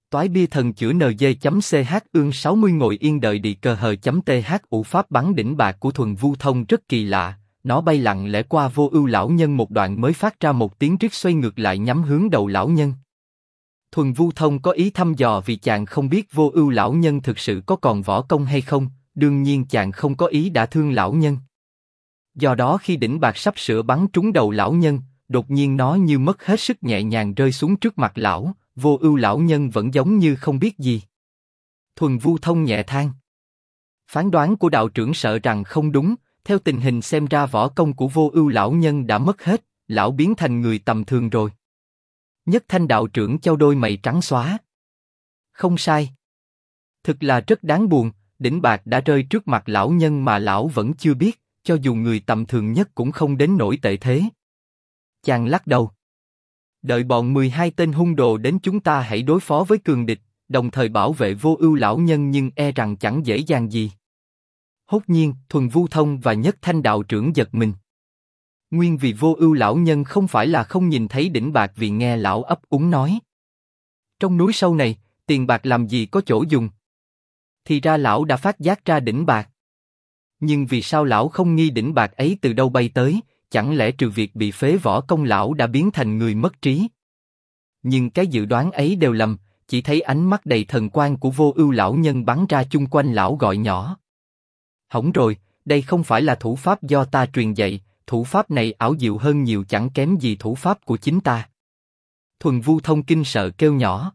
Toái bia thần chữa NG.ch ương 60 ngồi yên đợi đi cờ hờ.th ủ pháp bắn đỉnh bạc của Thuần Vu Thông rất kỳ lạ, nó bay lặng lẽ qua Vô Ưu lão nhân một đoạn mới phát ra một tiếng rít xoay ngược lại nhắm hướng đầu lão nhân. Thuần Vu Thông có ý thăm dò vì chàng không biết Vô Ưu lão nhân thực sự có còn võ công hay không, đương nhiên chàng không có ý đả thương lão nhân. Do đó khi đỉnh bạc sắp sửa bắn trúng đầu lão nhân, đột nhiên nó như mất hết sức nhẹ nhàng rơi xuống trước mặt lão, Vô Ưu lão nhân vẫn giống như không biết gì. Thuần Vu Thông nhẹ than. Phán đoán của đạo trưởng sợ rằng không đúng, theo tình hình xem ra võ công của Vô Ưu lão nhân đã mất hết, lão biến thành người tầm thường rồi. Nhất Thanh đạo trưởng chau đôi mày trắng xóa. Không sai. Thực là rất đáng buồn, đỉnh bạc đã rơi trước mặt lão nhân mà lão vẫn chưa biết, cho dù người tầm thường nhất cũng không đến nỗi tệ thế. Chàng lắc đầu. Đợi bọn 12 tên hung đồ đến chúng ta hãy đối phó với cường địch, đồng thời bảo vệ Vô Ưu lão nhân nhưng e rằng chẳng dễ dàng gì. Hốt nhiên, Thuần Vu Thông và Nhất Thanh đạo trưởng giật mình. Nguyên vì Vô Ưu lão nhân không phải là không nhìn thấy đỉnh bạc vì nghe lão ấp úng nói. Trong núi sâu này, tiền bạc làm gì có chỗ dùng. Thì ra lão đã phát giác ra đỉnh bạc. Nhưng vì sao lão không nghi đỉnh bạc ấy từ đâu bay tới, chẳng lẽ trừ việc bị phế võ công lão đã biến thành người mất trí? Nhưng cái dự đoán ấy đều lầm, chỉ thấy ánh mắt đầy thần quang của Vô Ưu lão nhân bắn ra chung quanh lão gọi nhỏ. Hỏng rồi, đây không phải là thủ pháp do ta truyền dạy, thủ pháp này ảo diệu hơn nhiều chẳng kém gì thủ pháp của chính ta. Thuần Vu Thông kinh sợ kêu nhỏ.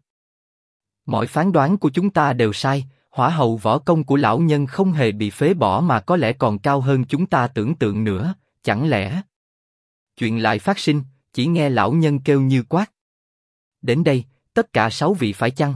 Mọi phán đoán của chúng ta đều sai, hỏa hầu võ công của lão nhân không hề bị phế bỏ mà có lẽ còn cao hơn chúng ta tưởng tượng nữa, chẳng lẽ? Chuyện lại phát sinh, chỉ nghe lão nhân kêu như quát. Đến đây, tất cả 6 vị phải chăng?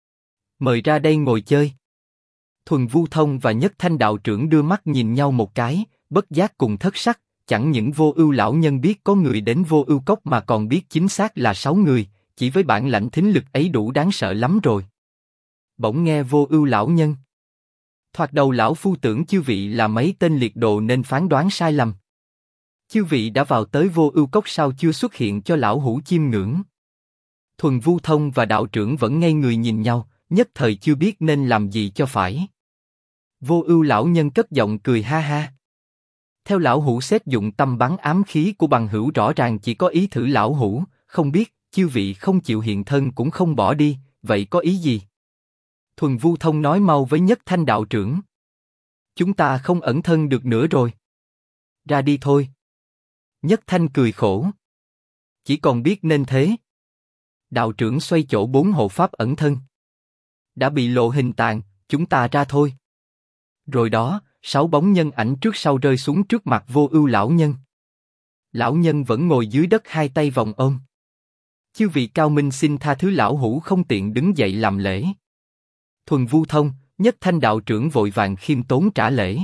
Mời ra đây ngồi chơi. Thuần Vu Thông và Nhất Thanh đạo trưởng đưa mắt nhìn nhau một cái, bất giác cùng thất sắc, chẳng những Vô Ưu lão nhân biết có người đến Vô Ưu cốc mà còn biết chính xác là 6 người, chỉ với bản lãnh thính lực ấy đủ đáng sợ lắm rồi. Bỗng nghe Vô Ưu lão nhân. Thoạt đầu lão phu tưởng chư vị là mấy tên liệt đồ nên phán đoán sai lầm. Chư vị đã vào tới Vô Ưu cốc sao chưa xuất hiện cho lão hủ chiêm ngưỡng? Thuần Vu Thông và đạo trưởng vẫn ngây người nhìn nhau, nhất thời chưa biết nên làm gì cho phải. Vô Ưu lão nhân cất giọng cười ha ha. Theo lão hủ xét dụng tâm bắn ám khí của bằng hữu rõ ràng chỉ có ý thử lão hủ, không biết chư vị không chịu hiện thân cũng không bỏ đi, vậy có ý gì? Thuần Vu Thông nói mau với Nhất Thanh đạo trưởng. Chúng ta không ẩn thân được nữa rồi. Ra đi thôi. Nhất Thanh cười khổ. Chỉ còn biết nên thế. Đạo trưởng xoay chỗ 4 hộ pháp ẩn thân. Đã bị lộ hình tàn, chúng ta ra thôi. Rồi đó, 6 bóng nhân ảnh trước sau rơi xuống trước mặt Vô Ưu lão nhân. Lão nhân vẫn ngồi dưới đất hai tay vòng ôm. Chư vị cao minh xin tha thứ lão hủ không tiện đứng dậy làm lễ. Thuần Vu Thông, Nhất Thanh đạo trưởng vội vàng khiêm tốn trả lễ.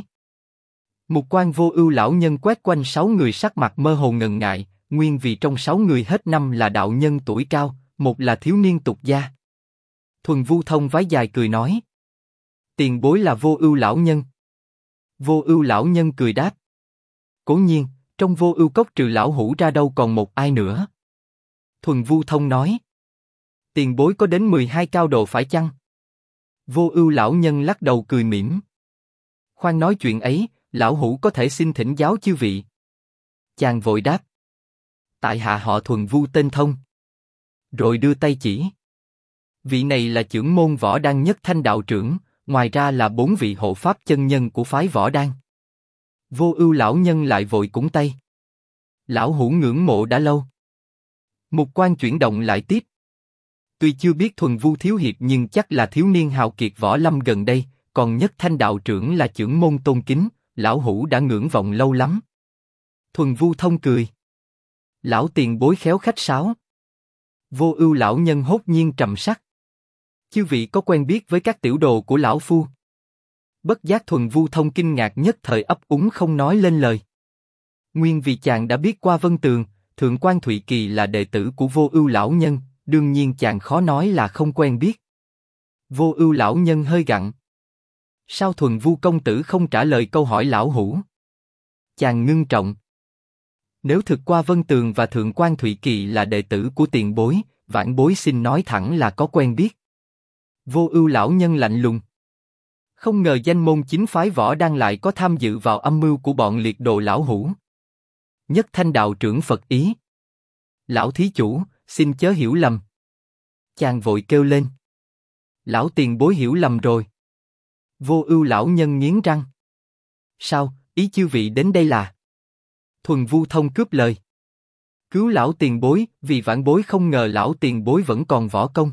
Mục quan Vô Ưu lão nhân quét quanh 6 người sắc mặt mơ hồ ngần ngại, nguyên vì trong 6 người hết 5 là đạo nhân tuổi cao, một là thiếu niên tục gia. Thuần Vu Thông vái dài cười nói. Tiền bối là Vô Ưu lão nhân. Vô Ưu lão nhân cười đáp. Cố nhiên, trong Vô Ưu cốc trừ lão hủ ra đâu còn một ai nữa. Thuần Vu Thông nói. Tiền bối có đến 12 cao đồ phải chăng? Vô Ưu lão nhân lắc đầu cười mỉm. Khoan nói chuyện ấy, lão hủ có thể xin thỉnh giáo chư vị. Chàng vội đáp. Tại hạ họ Thuần Vu tên Thông. Rồi đưa tay chỉ. Vị này là trưởng môn Võ Đan Nhất Thanh đạo trưởng, ngoài ra là 4 vị hộ pháp chân nhân của phái Võ Đan. Vô Ưu lão nhân lại vội cúng tay. Lão hủ ngưỡng mộ đã lâu. Mục quan chuyển động lại tiếp. Tuy chưa biết Thuần Vu thiếu hiệp nhưng chắc là thiếu niên hào kiệt võ lâm gần đây, còn Nhất Thanh đạo trưởng là trưởng môn tôn kính, lão hủ đã ngưỡng vọng lâu lắm. Thuần Vu Thông cười. Lão tiền bối khéo khách sáo. Vô Ưu lão nhân hốt nhiên trầm sắc. Chư vị có quen biết với các tiểu đồ của lão phu? Bất giác Thuần Vu Thông kinh ngạc nhất thời ấp úng không nói lên lời. Nguyên vì chàng đã biết qua Vân Tường, Thượng quan Thụy Kỳ là đệ tử của Vô Ưu lão nhân, đương nhiên chàng khó nói là không quen biết. Vô Ưu lão nhân hơi gặng. Sao Thuần Vu công tử không trả lời câu hỏi lão hủ? Chàng ngưng trọng. Nếu thực qua Vân Tường và Thượng quan Thụy Kỳ là đệ tử của tiền bối, vãn bối xin nói thẳng là có quen biết. Vô Ưu lão nhân lạnh lùng. Không ngờ danh môn chính phái Võ Đan lại có tham dự vào âm mưu của bọn liệt đồ lão hủ. Nhất Thanh đạo trưởng Phật ý. Lão thí chủ, xin chớ hiểu lầm. Chàng vội kêu lên. Lão tiền bối hiểu lầm rồi. Vô Ưu lão nhân nghiến răng. Sao, ý chư vị đến đây là? Thuần Vu Thông cướp lời. Cứu lão tiền bối, vì vãn bối không ngờ lão tiền bối vẫn còn võ công.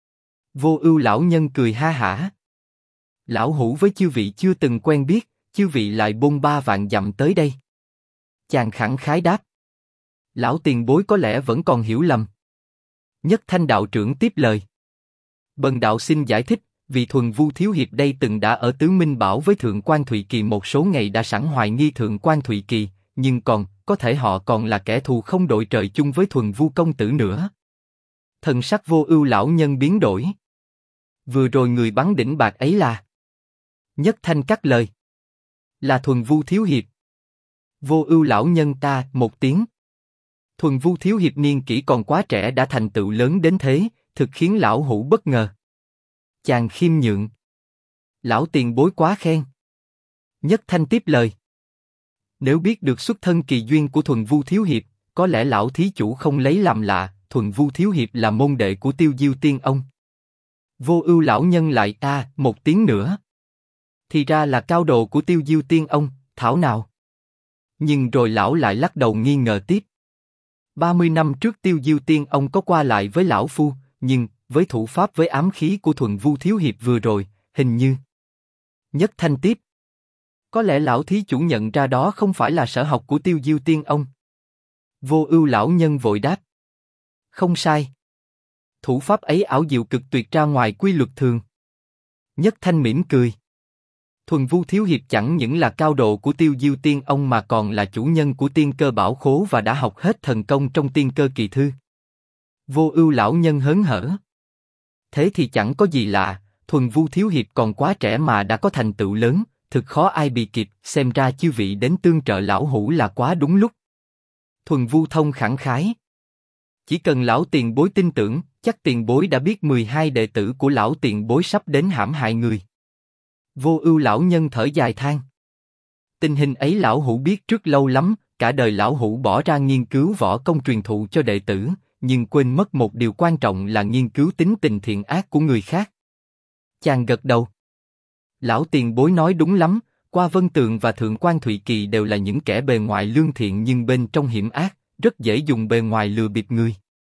Vô Ưu lão nhân cười ha hả. Lão hủ với chư vị chưa từng quen biết, chư vị lại bôn 3 vạn dặm tới đây. Chàng khẳng khái đáp. Lão tiền bối có lẽ vẫn còn hiểu lầm. Nhất Thanh đạo trưởng tiếp lời. Bần đạo xin giải thích, vì Thuần Vu thiếu hiệp đây từng đã ở Tứ Minh Bảo với Thượng Quan Thụy Kỳ một số ngày đã sẵn hoài nghi Thượng Quan Thụy Kỳ, nhưng có thể họ còn là kẻ thù không đội trời chung với Thuần Vu công tử nữa. Thần sắc Vô Ưu lão nhân biến đổi. Vừa rồi người bắn đỉnh bạc ấy là? Nhất Thanh cắt lời. Là Thuần Vu thiếu hiệp. Vô Ưu lão nhân ta một tiếng. Thuần Vu thiếu hiệp niên kỷ còn quá trẻ đã thành tựu lớn đến thế, thực khiến lão hủ bất ngờ. Chàng khiêm nhượng. Lão tiền bối quá khen. Nhất Thanh tiếp lời. Nếu biết được xuất thân kỳ duyên của Thuần Vu thiếu hiệp, có lẽ lão thí chủ không lấy làm lạ. Thuần Vu thiếu hiệp là môn đệ của Tiêu Diêu tiên ông. Vô Ưu lão nhân lại một tiếng nữa. Thì ra là cao đồ của Tiêu Diêu tiên ông, thảo nào. Nhưng rồi lão lại lắc đầu nghi ngờ tiếp. 30 năm trước Tiêu Diêu tiên ông có qua lại với lão phu, nhưng với thủ pháp với ám khí của Thuần Vu thiếu hiệp vừa rồi, hình như. Nhất Thanh tiếp. Có lẽ lão thí chủ nhận ra đó không phải là sở học của Tiêu Diêu tiên ông. Vô Ưu lão nhân vội đáp. Không sai. Thủ pháp ấy ảo diệu cực tuyệt ra ngoài quy luật thường. Nhất Thanh mỉm cười. Thuần Vu thiếu hiệp chẳng những là cao độ của Tiêu Diêu tiên ông mà còn là chủ nhân của tiên cơ bảo khố và đã học hết thần công trong tiên cơ kỳ thư. Vô Ưu lão nhân hớn hở. Thế thì chẳng có gì lạ, Thuần Vu thiếu hiệp còn quá trẻ mà đã có thành tựu lớn, thực khó ai bị kịp. Xem ra chư vị đến tương trợ lão hủ là quá đúng lúc. Thuần Vu Thông khẳng khái. Chỉ cần lão tiền bối tin tưởng, chắc tiền bối đã biết 12 đệ tử của lão tiền bối sắp đến hãm hại người. Vô Ưu lão nhân thở dài than. Tình hình ấy lão hủ biết trước lâu lắm, cả đời lão hủ bỏ ra nghiên cứu võ công truyền thụ cho đệ tử, nhưng quên mất một điều quan trọng là nghiên cứu tính tình thiện ác của người khác. Chàng gật đầu. Lão tiền bối nói đúng lắm, Qua Vân Tường và Thượng Quan Thụy Kỳ đều là những kẻ bề ngoài lương thiện nhưng bên trong hiểm ác, rất dễ dùng bề ngoài lừa bịp người.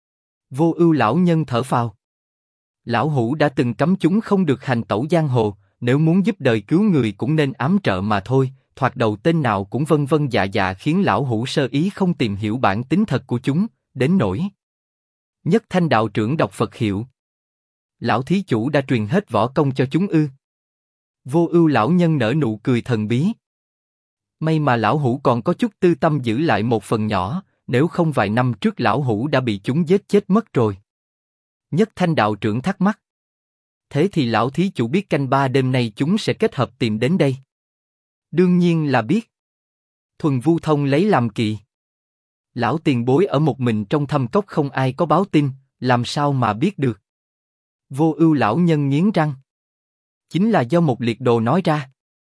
Vô Ưu lão nhân thở phào. Lão hủ đã từng cấm chúng không được hành tẩu giang hồ, nếu muốn giúp đời cứu người cũng nên ám trợ mà thôi. Thoạt đầu tên nào cũng vân vân dạ dạ khiến lão hủ sơ ý không tìm hiểu bản tính thật của chúng, đến nỗi. Nhất Thanh đạo trưởng đọc Phật hiệu. Lão thí chủ đã truyền hết võ công cho chúng ư? Vô Ưu lão nhân nở nụ cười thần bí. May mà lão hủ còn có chút tư tâm giữ lại một phần nhỏ, nếu không vài năm trước lão hủ đã bị chúng giết chết mất rồi. Nhất Thanh đạo trưởng thắc mắc. Thế thì lão thí chủ biết canh 3 đêm nay chúng sẽ kết hợp tìm đến đây? Đương nhiên là biết. Thuần Vu Thông lấy làm kỳ. Lão tiền bối ở một mình trong thâm cốc không ai có báo tin, làm sao mà biết được? Vô Ưu lão nhân nghiến răng. Chính là do một liệt đồ nói ra.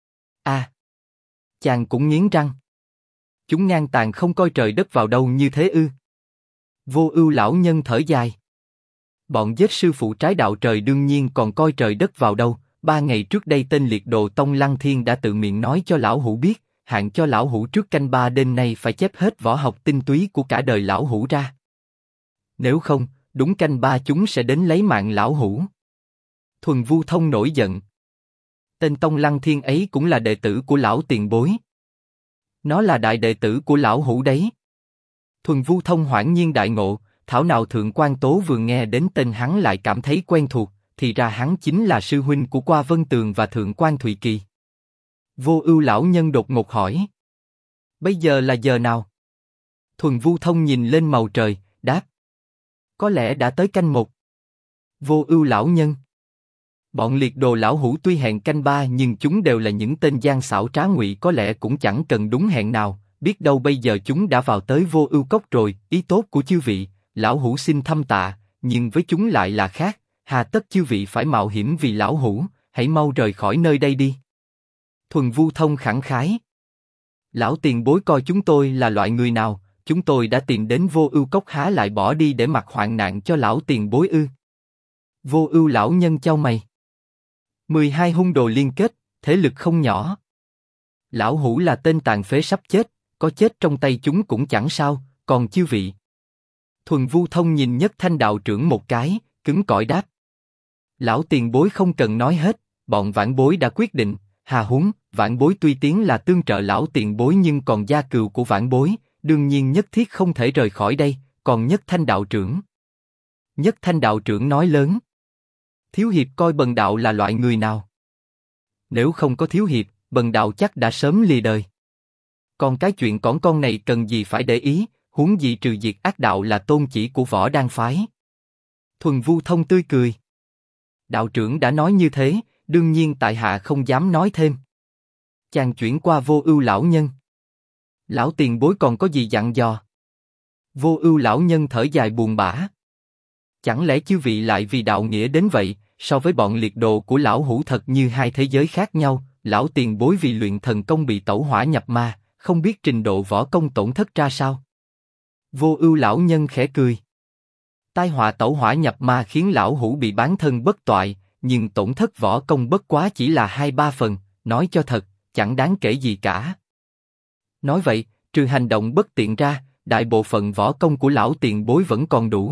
Chàng cũng nghiến răng. Chúng ngang tàn không coi trời đất vào đâu như thế ư? Vô Ưu lão nhân thở dài. Bọn giết sư phụ trái đạo trời đương nhiên còn coi trời đất vào đâu. 3 ngày trước đây tên liệt đồ Tông Lăng Thiên đã tự miệng nói cho lão hủ biết, hạn cho lão hủ trước canh 3 đêm nay phải chép hết võ học tinh túy của cả đời lão hủ ra. Nếu không, đúng canh 3 chúng sẽ đến lấy mạng lão hủ. Thuần Vu Thông nổi giận. Tên Tông Lăng Thiên ấy cũng là đệ tử của lão tiền bối. Nó là đại đệ tử của lão hủ đấy. Thuần Vu Thông hoảng nhiên đại ngộ, thảo nào Thượng Quan Tố vừa nghe đến tên hắn lại cảm thấy quen thuộc, thì ra hắn chính là sư huynh của Qua Vân Tường và Thượng Quan Thụy Kỳ. Vô Ưu lão nhân đột ngột hỏi. Bây giờ là giờ nào? Thuần Vu Thông nhìn lên màu trời, đáp. Có lẽ đã tới canh 1. Vô Ưu lão nhân. Bọn liệt đồ lão hủ tuy hẹn canh 3 nhưng chúng đều là những tên gian xảo trá ngụy, có lẽ cũng chẳng cần đúng hẹn nào, biết đâu bây giờ chúng đã vào tới Vô Ưu cốc rồi. Ý tốt của chư vị, lão hủ xin thâm tạ, nhưng với chúng lại là khác. hà tất chư vị phải mạo hiểm vì lão hủ, hãy mau rời khỏi nơi đây đi. Thuần Vu Thông khẳng khái. Lão tiền bối coi chúng tôi là loại người nào, chúng tôi đã tìm đến Vô Ưu Cốc há lại bỏ đi để mặc hoạn nạn cho lão tiền bối ư? Vô Ưu lão nhân chau mày. 12 hung đồ liên kết, thế lực không nhỏ. Lão hủ là tên tàn phế sắp chết, có chết trong tay chúng cũng chẳng sao, còn chư vị. Thuần Vu Thông nhìn Nhất Thanh đạo trưởng một cái, cứng cỏi đáp. Lão tiền bối không cần nói hết, bọn vãn bối đã quyết định, hà huống, vãn bối tuy tiến là tương trợ lão tiền bối nhưng còn gia cừu của vãn bối, đương nhiên nhất thiết không thể rời khỏi đây, còn Nhất Thanh đạo trưởng. Nhất Thanh đạo trưởng nói lớn. Thiếu hiệp coi Bần đạo là loại người nào? Nếu không có thiếu hiệp, Bần đạo chắc đã sớm lìa đời. Còn cái chuyện cỏn con này cần gì phải để ý, huống gì trừ diệt ác đạo là tôn chỉ của Võ Đan phái. Thuần Vu Thông tươi cười. Đạo trưởng đã nói như thế, đương nhiên tại hạ không dám nói thêm. Chàng chuyển qua Vô Ưu lão nhân. Lão tiền bối còn có gì dặn dò? Vô Ưu lão nhân thở dài buồn bã. Chẳng lẽ chư vị lại vì đạo nghĩa đến vậy? So với bọn liệt đồ của lão hủ thật như hai thế giới khác nhau. Lão tiền bối vì luyện thần công bị tẩu hỏa nhập ma, không biết trình độ võ công tổn thất ra sao. Vô Ưu lão nhân khẽ cười. Tai họa tẩu hỏa nhập ma khiến lão hủ bị bán thân bất toại, nhưng tổn thất võ công bất quá chỉ là 2-3 phần, nói cho thật, chẳng đáng kể gì cả. Nói vậy, trừ hành động bất tiện ra, đại bộ phận võ công của lão tiền bối vẫn còn đủ.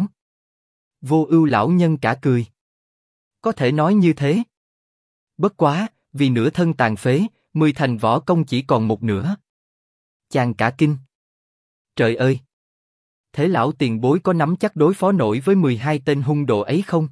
Vô Ưu lão nhân cả cười. Có thể nói như thế. Bất quá, vì nửa thân tàn phế, 10 thành võ công chỉ còn một nửa. Chàng cả kinh. Trời ơi! Thế lão tiền bối có nắm chắc đối phó nổi với 12 tên hung đồ ấy không?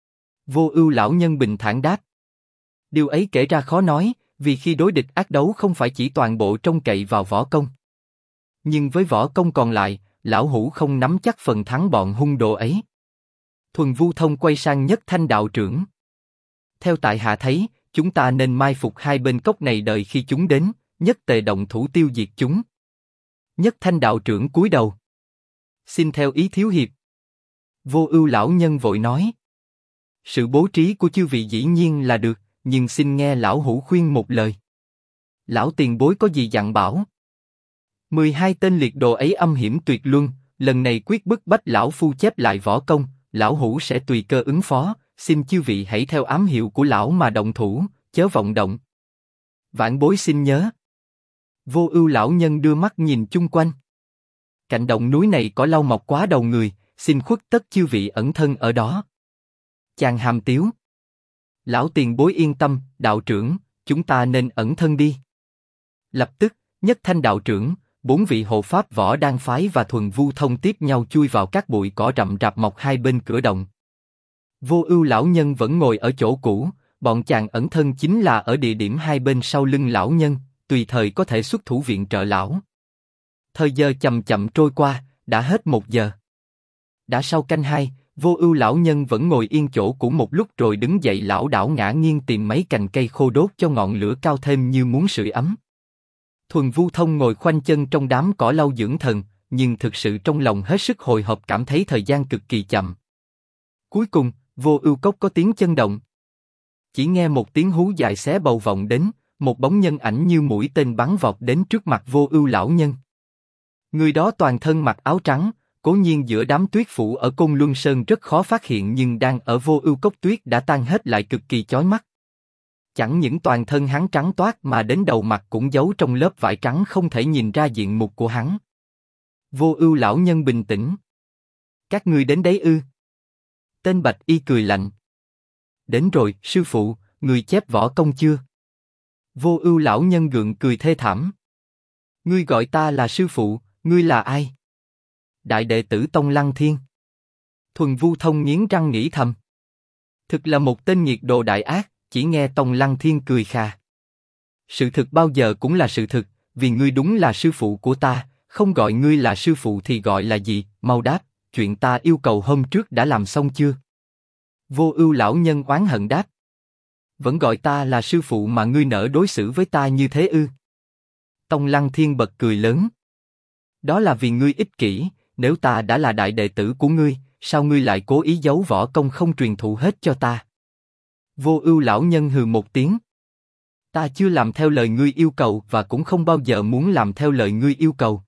Vô Ưu lão nhân bình thản đáp. Điều ấy kể ra khó nói, vì khi đối địch ác đấu không phải chỉ toàn bộ trông cậy vào võ công. Nhưng với võ công còn lại, lão hủ không nắm chắc phần thắng bọn hung đồ ấy. Thuần Vu Thông quay sang Nhất Thanh đạo trưởng. Theo tại hạ thấy, chúng ta nên mai phục hai bên cốc này đợi khi chúng đến, nhất tề động thủ tiêu diệt chúng. Nhất Thanh đạo trưởng cúi đầu. Xin theo ý thiếu hiệp. Vô Ưu lão nhân vội nói. Sự bố trí của chư vị dĩ nhiên là được, nhưng xin nghe lão hủ khuyên một lời. Lão tiền bối có gì dặn bảo? 12 tên liệt đồ ấy âm hiểm tuyệt luân, lần này quyết bức bách lão phu chép lại võ công, lão hủ sẽ tùy cơ ứng phó, xin chư vị hãy theo ám hiệu của lão mà động thủ, chớ vọng động. Vãn bối xin nhớ. Vô Ưu lão nhân đưa mắt nhìn chung quanh. Cạnh động núi này có lau mọc quá đầu người, xin khuất tất chư vị ẩn thân ở đó. Chàng hàm tiếu. Lão tiền bối yên tâm, đạo trưởng, chúng ta nên ẩn thân đi. Lập tức, Nhất Thanh đạo trưởng, 4 vị hộ pháp Võ Đan phái và Thuần Vu Thông tiếp nhau chui vào các bụi cỏ rậm rạp mọc hai bên cửa động. Vô Ưu lão nhân vẫn ngồi ở chỗ cũ, bọn chàng ẩn thân chính là ở địa điểm hai bên sau lưng lão nhân, tùy thời có thể xuất thủ viện trợ lão. Thời giờ chậm chậm trôi qua, đã hết 1 giờ. Đã sau canh 2, Vô Ưu lão nhân vẫn ngồi yên chỗ cũ một lúc rồi đứng dậy lảo đảo ngả nghiêng tìm mấy cành cây khô đốt cho ngọn lửa cao thêm như muốn sưởi ấm. Thuần Vu Thông ngồi khoanh chân trong đám cỏ lau dưỡng thần, nhưng thực sự trong lòng hết sức hồi hộp, cảm thấy thời gian cực kỳ chậm. Cuối cùng, Vô Ưu cốc có tiếng chân động. Chỉ nghe một tiếng hú dài xé bầu vọng đến, một bóng nhân ảnh như mũi tên bắn vọt đến trước mặt Vô Ưu lão nhân. Người đó toàn thân mặc áo trắng, cố nhiên giữa đám tuyết phủ ở Côn Luân Sơn rất khó phát hiện, nhưng đang ở Vô Ưu cốc tuyết đã tan hết lại cực kỳ chói mắt. Chẳng những toàn thân hắn trắng toát mà đến đầu mặt cũng giấu trong lớp vải trắng, không thể nhìn ra diện mục của hắn. Vô Ưu lão nhân bình tĩnh. Các ngươi đến đấy ư? Tên Bạch Y cười lạnh. Đến rồi, sư phụ, người chép võ công chưa? Vô Ưu lão nhân gượng cười thê thảm. Ngươi gọi ta là sư phụ, ngươi là ai? Đại đệ tử Tông Lăng Thiên. Thuần Vu Thông nghiến răng nghĩ thầm. Thực là một tên nghiệt đồ đại ác, chỉ nghe Tông Lăng Thiên cười khà. Sự thực bao giờ cũng là sự thực, vì ngươi đúng là sư phụ của ta, không gọi ngươi là sư phụ thì gọi là gì, mau đáp, chuyện ta yêu cầu hôm trước đã làm xong chưa? Vô Ưu lão nhân oán hận đáp. Vẫn gọi ta là sư phụ mà ngươi nỡ đối xử với ta như thế ư? Tông Lăng Thiên bật cười lớn. Đó là vì ngươi ích kỷ, nếu ta đã là đại đệ tử của ngươi, sao ngươi lại cố ý giấu võ công không truyền thụ hết cho ta? Vô Ưu lão nhân hừ một tiếng. Ta chưa làm theo lời ngươi yêu cầu và cũng không bao giờ muốn làm theo lời ngươi yêu cầu.